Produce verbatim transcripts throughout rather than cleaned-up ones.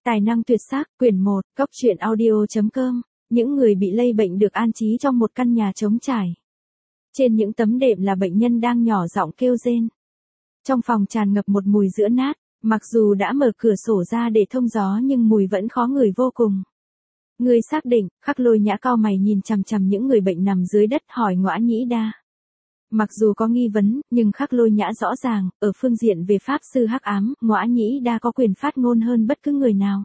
Tài năng tuyệt sắc, quyển một, cốc truyện audio chấm com, những người bị lây bệnh được an trí trong một căn nhà trống trải. Trên những tấm đệm là bệnh nhân đang nhỏ giọng kêu rên. Trong phòng tràn ngập một mùi giữa nát, mặc dù đã mở cửa sổ ra để thông gió nhưng mùi vẫn khó ngửi vô cùng. Người xác định, Khắc Lôi Nhã cau mày nhìn chằm chằm những người bệnh nằm dưới đất hỏi Ngõa Nhĩ Đa. Mặc dù có nghi vấn, nhưng Khắc Lôi Nhã rõ ràng, ở phương diện về pháp sư hắc ám, Ngõa Nhĩ Đa có quyền phát ngôn hơn bất cứ người nào.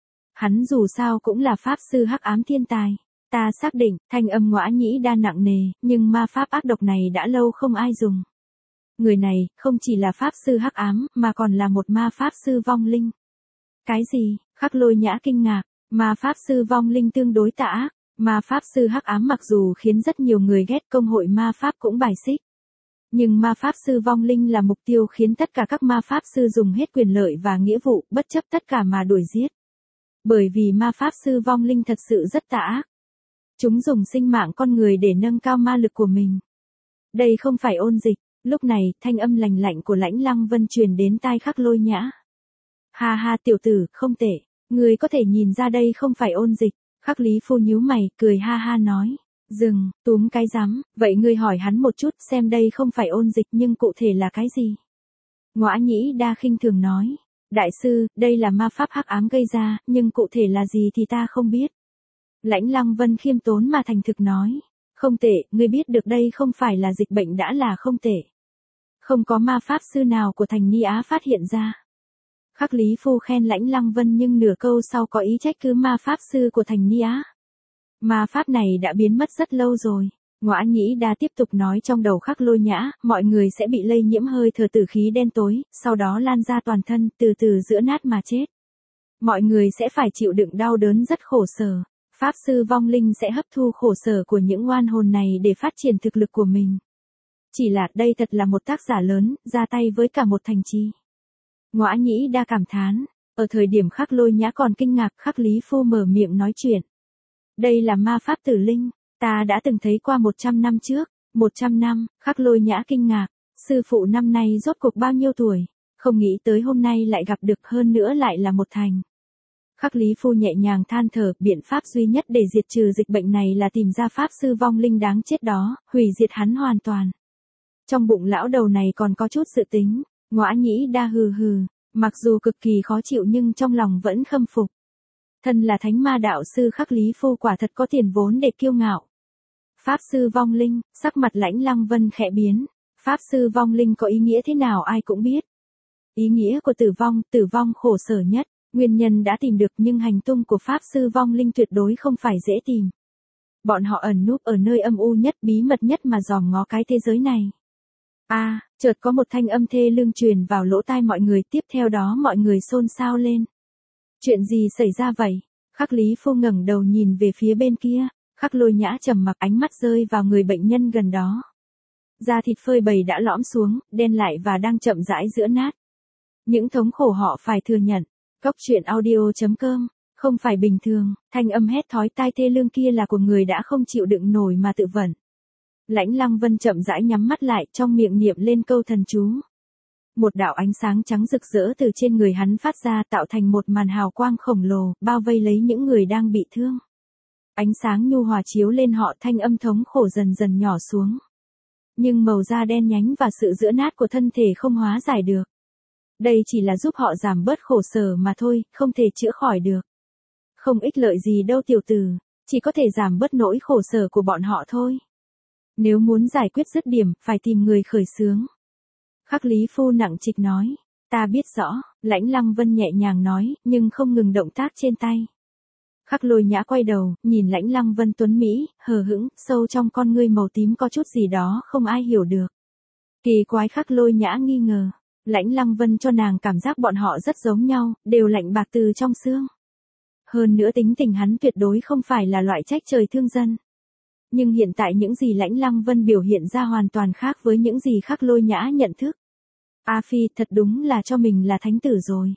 Hắn dù sao cũng là pháp sư hắc ám thiên tài. Ta xác định, thanh âm Ngõa Nhĩ Đa nặng nề, nhưng ma pháp ác độc này đã lâu không ai dùng. Người này, không chỉ là pháp sư hắc ám, mà còn là một ma pháp sư vong linh. Cái gì? Khắc Lôi Nhã kinh ngạc, ma pháp sư vong linh tương đối tà ác. Ma pháp sư hắc ám mặc dù khiến rất nhiều người ghét, công hội ma pháp cũng bài xích. Nhưng ma pháp sư vong linh là mục tiêu khiến tất cả các ma pháp sư dùng hết quyền lợi và nghĩa vụ, bất chấp tất cả mà đuổi giết. Bởi vì ma pháp sư vong linh thật sự rất tà ác. Chúng dùng sinh mạng con người để nâng cao ma lực của mình. Đây không phải ôn dịch. Lúc này, thanh âm lành lạnh của Lãnh Lăng Vân truyền đến tai Khắc Lôi Nhã. Ha ha tiểu tử, không tệ. Người có thể nhìn ra đây không phải ôn dịch. Khắc Lý Phu nhíu mày, cười ha ha nói. Dừng, túm cái rắm, vậy ngươi hỏi hắn một chút xem đây không phải ôn dịch nhưng cụ thể là cái gì? Ngõa Nhĩ Đa khinh thường nói. Đại sư, đây là ma pháp hắc ám gây ra, nhưng cụ thể là gì thì ta không biết. Lãnh Lăng Vân khiêm tốn mà thành thực nói. Không tệ, ngươi biết được đây không phải là dịch bệnh đã là không tệ. Không có ma pháp sư nào của thành Ni Á phát hiện ra. Khắc Lý Phu khen Lãnh Lăng Vân nhưng nửa câu sau có ý trách cứ ma pháp sư của thành Ni Á. Ma pháp này đã biến mất rất lâu rồi. Ngõa Nhĩ Đa tiếp tục nói trong đầu Khắc Lôi Nhã, mọi người sẽ bị lây nhiễm hơi thở tử khí đen tối, sau đó lan ra toàn thân, từ từ giữa nát mà chết. Mọi người sẽ phải chịu đựng đau đớn rất khổ sở. Pháp sư vong linh sẽ hấp thu khổ sở của những oan hồn này để phát triển thực lực của mình. Chỉ là đây thật là một tác giả lớn, ra tay với cả một thành trì. Ngõa Nhĩ Đa cảm thán, ở thời điểm Khắc Lôi Nhã còn kinh ngạc, Khắc Lý Phu mở miệng nói chuyện. Đây là ma pháp tử linh, ta đã từng thấy qua một trăm năm trước, một trăm năm, Khắc Lôi Nhã kinh ngạc, sư phụ năm nay rốt cuộc bao nhiêu tuổi, không nghĩ tới hôm nay lại gặp được, hơn nữa lại là một thành. Khắc Lý Phu nhẹ nhàng than thở, biện pháp duy nhất để diệt trừ dịch bệnh này là tìm ra pháp sư vong linh đáng chết đó, hủy diệt hắn hoàn toàn. Trong bụng lão đầu này còn có chút sự tính. Ngõa Nhĩ Đa hừ hừ, mặc dù cực kỳ khó chịu nhưng trong lòng vẫn khâm phục. Thân là thánh ma đạo sư Khắc Lý Phu quả thật có tiền vốn để kiêu ngạo. Pháp sư vong linh, sắc mặt Lãnh Lăng Vân khẽ biến. Pháp sư vong linh có ý nghĩa thế nào ai cũng biết. Ý nghĩa của tử vong, tử vong khổ sở nhất, nguyên nhân đã tìm được nhưng hành tung của pháp sư vong linh tuyệt đối không phải dễ tìm. Bọn họ ẩn núp ở nơi âm u nhất, bí mật nhất mà dòm ngó cái thế giới này. A, à, chợt có một thanh âm thê lương truyền vào lỗ tai mọi người, tiếp theo đó mọi người xôn xao lên. Chuyện gì xảy ra vậy? Khắc Lý Phu ngẩng đầu nhìn về phía bên kia, Khắc Lôi Nhã trầm mặc, ánh mắt rơi vào người bệnh nhân gần đó. Da thịt phơi bày đã lõm xuống, đen lại và đang chậm rãi giữa nát. Những thống khổ họ phải thừa nhận. Cốc truyện audio chấm com, không phải bình thường, thanh âm hét thói tai thê lương kia là của người đã không chịu đựng nổi mà tự vẫn. Lãnh Lăng Vân chậm rãi nhắm mắt lại, trong miệng niệm lên câu thần chú. Một đạo ánh sáng trắng rực rỡ từ trên người hắn phát ra, tạo thành một màn hào quang khổng lồ, bao vây lấy những người đang bị thương. Ánh sáng nhu hòa chiếu lên họ, thanh âm thống khổ dần dần nhỏ xuống. Nhưng màu da đen nhánh và sự giữa nát của thân thể không hóa giải được. Đây chỉ là giúp họ giảm bớt khổ sở mà thôi, không thể chữa khỏi được. Không ích lợi gì đâu tiểu tử, chỉ có thể giảm bớt nỗi khổ sở của bọn họ thôi. Nếu muốn giải quyết dứt điểm, phải tìm người khởi xướng. Khắc Lý Phu nặng trịch nói, ta biết rõ, Lãnh Lăng Vân nhẹ nhàng nói, nhưng không ngừng động tác trên tay. Khắc Lôi Nhã quay đầu, nhìn Lãnh Lăng Vân tuấn Mỹ, hờ hững, sâu trong con ngươi màu tím có chút gì đó không ai hiểu được. Kỳ quái, Khắc Lôi Nhã nghi ngờ. Lãnh Lăng Vân cho nàng cảm giác bọn họ rất giống nhau, đều lạnh bạc từ trong xương. Hơn nữa tính tình hắn tuyệt đối không phải là loại trách trời thương dân. Nhưng hiện tại những gì Lãnh Lăng Vân biểu hiện ra hoàn toàn khác với những gì Khắc Lôi Nhã nhận thức. A Phi, thật đúng là cho mình là thánh tử rồi.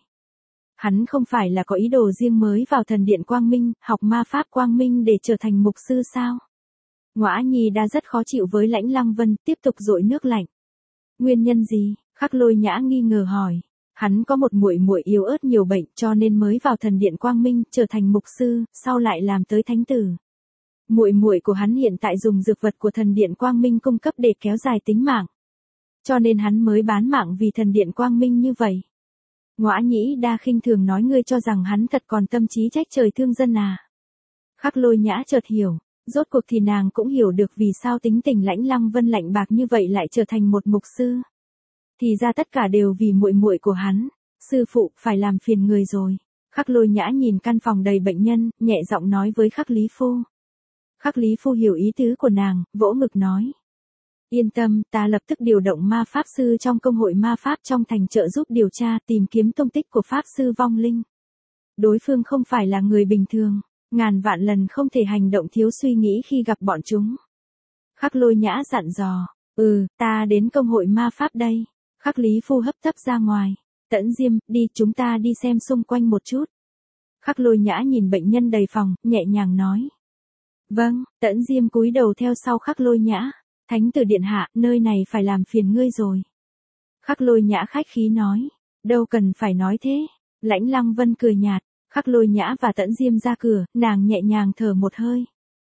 Hắn không phải là có ý đồ riêng mới vào thần điện Quang Minh, học ma pháp Quang Minh để trở thành mục sư sao? Ngõa Nhĩ Đa rất khó chịu với Lãnh Lăng Vân, tiếp tục dội nước lạnh. Nguyên nhân gì? Khắc Lôi Nhã nghi ngờ hỏi. Hắn có một muội muội yếu ớt nhiều bệnh cho nên mới vào thần điện Quang Minh trở thành mục sư, sau lại làm tới thánh tử. Muội muội của hắn hiện tại dùng dược vật của thần điện Quang Minh cung cấp để kéo dài tính mạng. Cho nên hắn mới bán mạng vì thần điện Quang Minh như vậy. Ngõa Nhĩ Đa khinh thường nói ngươi cho rằng hắn thật còn tâm trí trách trời thương dân à. Khắc Lôi Nhã chợt hiểu, rốt cuộc thì nàng cũng hiểu được vì sao tính tình Lãnh Lăng Vân lạnh bạc như vậy lại trở thành một mục sư. Thì ra tất cả đều vì muội muội của hắn, sư phụ phải làm phiền người rồi. Khắc Lôi Nhã nhìn căn phòng đầy bệnh nhân, nhẹ giọng nói với Khắc Lý Phu. Khắc Lý Phu hiểu ý tứ của nàng, vỗ ngực nói. Yên tâm, ta lập tức điều động ma pháp sư trong công hội ma pháp trong thành trợ giúp điều tra tìm kiếm tung tích của pháp sư vong linh. Đối phương không phải là người bình thường, ngàn vạn lần không thể hành động thiếu suy nghĩ khi gặp bọn chúng. Khắc Lôi Nhã dặn dò, ừ, ta đến công hội ma pháp đây. Khắc Lý Phu hấp tấp ra ngoài, Tẫn Diêm, đi chúng ta đi xem xung quanh một chút. Khắc Lôi Nhã nhìn bệnh nhân đầy phòng, nhẹ nhàng nói. Vâng, Tẫn Diêm cúi đầu theo sau Khắc Lôi Nhã. Thánh tử điện hạ, nơi này phải làm phiền ngươi rồi. Khắc Lôi Nhã khách khí nói. Đâu cần phải nói thế. Lãnh Lăng Vân cười nhạt. Khắc Lôi Nhã và Tẫn Diêm ra cửa, nàng nhẹ nhàng thở một hơi.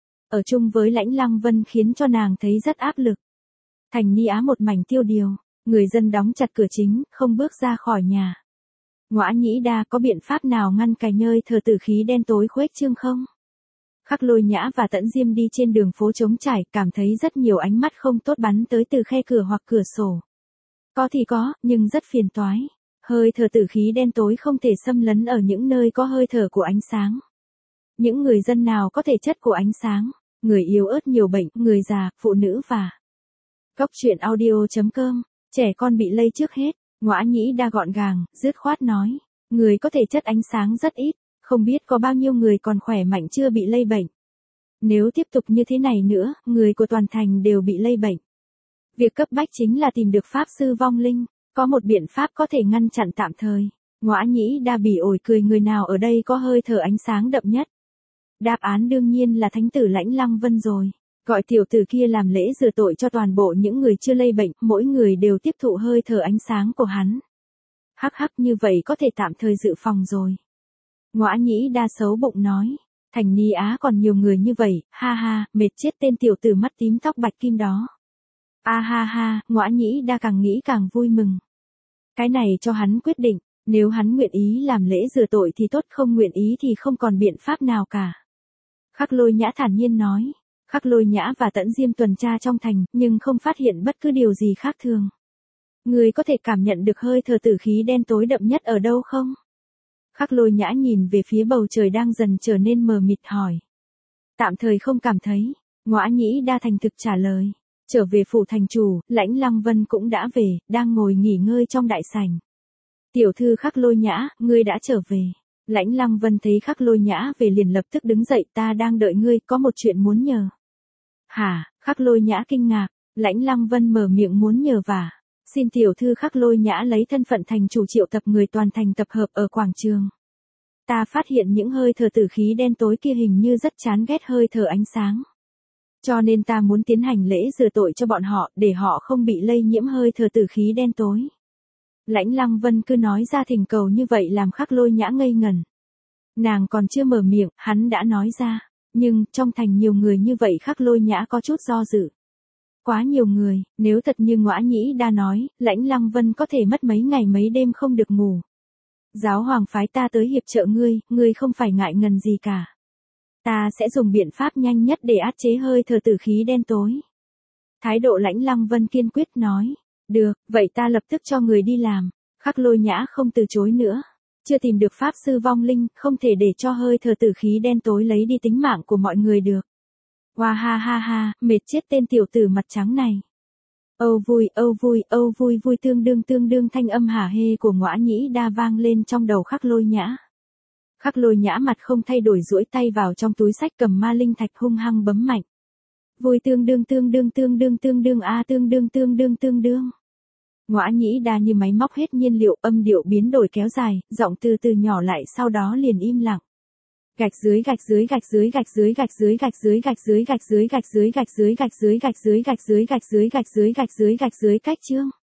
Ở chung với Lãnh Lăng Vân khiến cho nàng thấy rất áp lực. Thành Ni Á một mảnh tiêu điều, người dân đóng chặt cửa chính, không bước ra khỏi nhà. Ngõa Nhĩ Đa có biện pháp nào ngăn cái nơi thờ tử khí đen tối khuếch trương không? Khắc Lôi Nhã và Tẫn Diêm đi trên đường phố trống trải, cảm thấy rất nhiều ánh mắt không tốt bắn tới từ khe cửa hoặc cửa sổ. Có thì có, nhưng rất phiền toái. Hơi thở tử khí đen tối không thể xâm lấn ở những nơi có hơi thở của ánh sáng. Những người dân nào có thể chất của ánh sáng, người yếu ớt nhiều bệnh, người già, phụ nữ và... Cốc truyện audio chấm com, trẻ con bị lây trước hết. Ngõa Nhĩ Đa gọn gàng, dứt khoát nói. Người có thể chất ánh sáng rất ít. Không biết có bao nhiêu người còn khỏe mạnh chưa bị lây bệnh. Nếu tiếp tục như thế này nữa, người của toàn thành đều bị lây bệnh. Việc cấp bách chính là tìm được pháp sư vong linh, có một biện pháp có thể ngăn chặn tạm thời. Ngõa Nhĩ Đa bỉ ổi cười người nào ở đây có hơi thở ánh sáng đậm nhất. Đáp án đương nhiên là thánh tử Lãnh Lăng Vân rồi. Gọi tiểu tử kia làm lễ rửa tội cho toàn bộ những người chưa lây bệnh, mỗi người đều tiếp thụ hơi thở ánh sáng của hắn. Hắc hắc như vậy có thể tạm thời dự phòng rồi. Ngõa Nhĩ Đa xấu bụng nói. Thành Ni Á còn nhiều người như vậy, ha ha, mệt chết tên tiểu tử mắt tím tóc bạch kim đó. A ha ha, Ngõa Nhĩ Đa càng nghĩ càng vui mừng. Cái này cho hắn quyết định, nếu hắn nguyện ý làm lễ rửa tội thì tốt, không nguyện ý thì không còn biện pháp nào cả. Khắc Lôi Nhã thản nhiên nói. Khắc Lôi Nhã và Tẫn Diêm tuần tra trong thành, nhưng không phát hiện bất cứ điều gì khác thường. Người có thể cảm nhận được hơi thở tử khí đen tối đậm nhất ở đâu không? Khắc Lôi Nhã nhìn về phía bầu trời đang dần trở nên mờ mịt hỏi. Tạm thời không cảm thấy. Ngõa Nhĩ Đa thành thực trả lời. Trở về phủ thành chủ, Lãnh Lăng Vân cũng đã về, đang ngồi nghỉ ngơi trong đại sảnh. Tiểu thư Khắc Lôi Nhã, ngươi đã trở về. Lãnh Lăng Vân thấy Khắc Lôi Nhã về liền lập tức đứng dậy, ta đang đợi ngươi, có một chuyện muốn nhờ. Hả? Khắc Lôi Nhã kinh ngạc. Lãnh Lăng Vân mở miệng muốn nhờ vả. Xin tiểu thư Khắc Lôi Nhã lấy thân phận thành chủ triệu tập người toàn thành tập hợp ở quảng trường. Ta phát hiện những hơi thở tử khí đen tối kia hình như rất chán ghét hơi thở ánh sáng. Cho nên ta muốn tiến hành lễ rửa tội cho bọn họ, để họ không bị lây nhiễm hơi thở tử khí đen tối. Lãnh Lăng Vân cứ nói ra thỉnh cầu như vậy làm Khắc Lôi Nhã ngây ngẩn. Nàng còn chưa mở miệng, hắn đã nói ra. Nhưng, trong thành nhiều người như vậy Khắc Lôi Nhã có chút do dự. Quá nhiều người, nếu thật như Ngõa Nhĩ Đa nói, Lãnh Lăng Vân có thể mất mấy ngày mấy đêm không được ngủ. Giáo hoàng phái ta tới hiệp trợ ngươi, ngươi không phải ngại ngần gì cả. Ta sẽ dùng biện pháp nhanh nhất để áp chế hơi thở tử khí đen tối. Thái độ Lãnh Lăng Vân kiên quyết nói. Được, vậy ta lập tức cho người đi làm. Khắc Lôi Nhã không từ chối nữa. Chưa tìm được pháp sư vong linh, không thể để cho hơi thở tử khí đen tối lấy đi tính mạng của mọi người được. Hoa ha ha ha, mệt chết tên tiểu tử mặt trắng này. Âu vui, âu vui, âu vui vui tương đương tương đương thanh âm hả hê của Ngõa Nhĩ Đa vang lên trong đầu Khắc Lôi Nhã. Khắc Lôi Nhã mặt không thay đổi duỗi tay vào trong túi sách cầm ma linh thạch hung hăng bấm mạnh. Vui tương đương tương đương tương đương tương đương a tương đương tương đương tương đương. Ngõa Nhĩ Đa như máy móc hết nhiên liệu, âm điệu biến đổi kéo dài, giọng từ từ nhỏ lại sau đó liền im lặng. Gạch dưới gạch dưới gạch dưới gạch dưới gạch dưới gạch dưới gạch dưới gạch dưới gạch dưới gạch dưới gạch dưới gạch dưới gạch dưới gạch dưới gạch dưới gạch dưới gạch dưới cách chương.